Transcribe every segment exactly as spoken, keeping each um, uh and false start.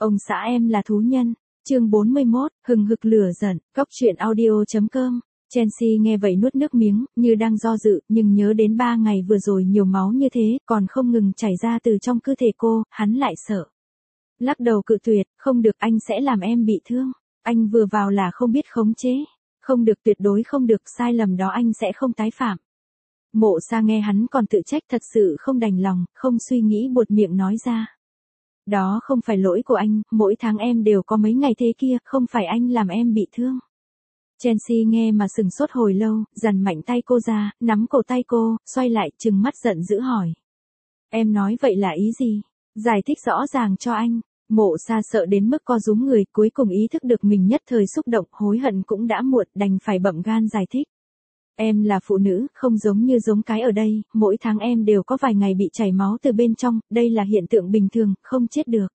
Ông xã em là thú nhân. Chương bốn mươi mốt, hừng hực lửa giận, cóc truyện audio.com. Chelsea nghe vậy nuốt nước miếng, như đang do dự, nhưng nhớ đến ba ngày vừa rồi nhiều máu như thế, còn không ngừng chảy ra từ trong cơ thể cô, hắn lại sợ. Lắc đầu cự tuyệt, không được, anh sẽ làm em bị thương. Anh vừa vào là không biết khống chế. Không được, tuyệt đối không được, sai lầm đó anh sẽ không tái phạm. Mộ Sa nghe hắn còn tự trách thật sự không đành lòng, không suy nghĩ buột miệng nói ra. Đó không phải lỗi của anh, mỗi tháng em đều có mấy ngày thế kia, không phải anh làm em bị thương. Chelsea nghe mà sừng sốt hồi lâu, giằng mạnh tay cô ra, nắm cổ tay cô, xoay lại, trừng mắt giận dữ hỏi. Em nói vậy là ý gì? Giải thích rõ ràng cho anh. Mộ Sa sợ đến mức co rúm người, cuối cùng ý thức được mình nhất thời xúc động, hối hận cũng đã muộn, đành phải bậm gan giải thích. Em là phụ nữ, không giống như giống cái ở đây, mỗi tháng em đều có vài ngày bị chảy máu từ bên trong, đây là hiện tượng bình thường, không chết được.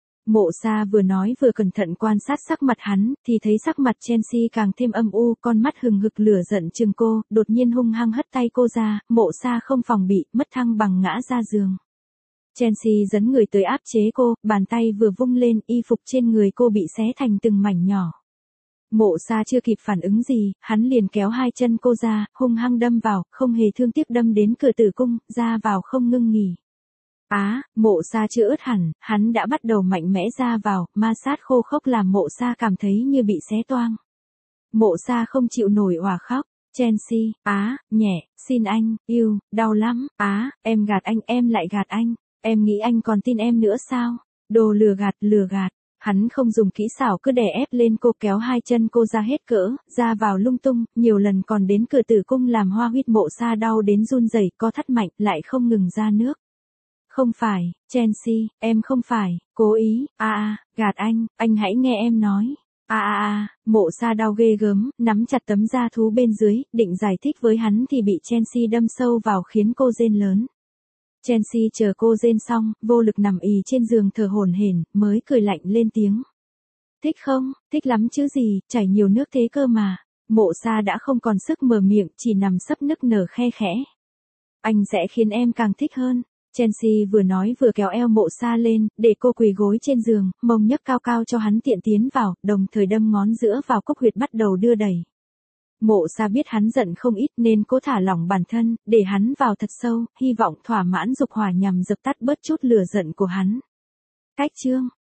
Mộ Sa vừa nói vừa cẩn thận quan sát sắc mặt hắn, thì thấy sắc mặt Chelsea càng thêm âm u, con mắt hừng hực lửa giận trừng cô, đột nhiên hung hăng hất tay cô ra, Mộ Sa không phòng bị, mất thăng bằng ngã ra giường. Chelsea dẫn người tới áp chế cô, bàn tay vừa vung lên, y phục trên người cô bị xé thành từng mảnh nhỏ. Mộ Sa chưa kịp phản ứng gì, hắn liền kéo hai chân cô ra, hung hăng đâm vào, không hề thương tiếc đâm đến cửa tử cung, ra vào không ngưng nghỉ. Á, à, Mộ Sa chưa ướt hẳn, hắn đã bắt đầu mạnh mẽ ra vào, ma sát khô khốc làm Mộ Sa cảm thấy như bị xé toang. Mộ Sa không chịu nổi òa khóc. Chelsea, á, nhẹ, xin anh, yêu, đau lắm, á, em gạt anh, em lại gạt anh, em nghĩ anh còn tin em nữa sao? Đồ lừa gạt, lừa gạt. Hắn không dùng kỹ xảo, cứ đè ép lên cô, kéo hai chân cô ra hết cỡ, ra vào lung tung, nhiều lần còn đến cửa tử cung làm hoa huyết. Mộ Sa đau đến run rẩy, co thắt mạnh, lại không ngừng ra nước. Không phải, Chelsea, em không phải, cố ý, a a, gạt anh, anh hãy nghe em nói. A a a, Mộ Sa đau ghê gớm, nắm chặt tấm da thú bên dưới, định giải thích với hắn thì bị Chelsea đâm sâu vào khiến cô rên lớn. Chelsea chờ cô rên xong, vô lực nằm ì trên giường thở hổn hển, mới cười lạnh lên tiếng. Thích không, thích lắm chứ gì, chảy nhiều nước thế cơ mà. Mộ Sa đã không còn sức mở miệng, chỉ nằm sấp nức nở khe khẽ. Anh sẽ khiến em càng thích hơn. Chelsea vừa nói vừa kéo eo Mộ Sa lên, để cô quỳ gối trên giường, mông nhấc cao cao cho hắn tiện tiến vào, đồng thời đâm ngón giữa vào cốc huyệt bắt đầu đưa đẩy. Mộ Sa biết hắn giận không ít nên cố thả lỏng bản thân, để hắn vào thật sâu, hy vọng thỏa mãn dục hỏa nhằm dập tắt bớt chút lửa giận của hắn. Cách chương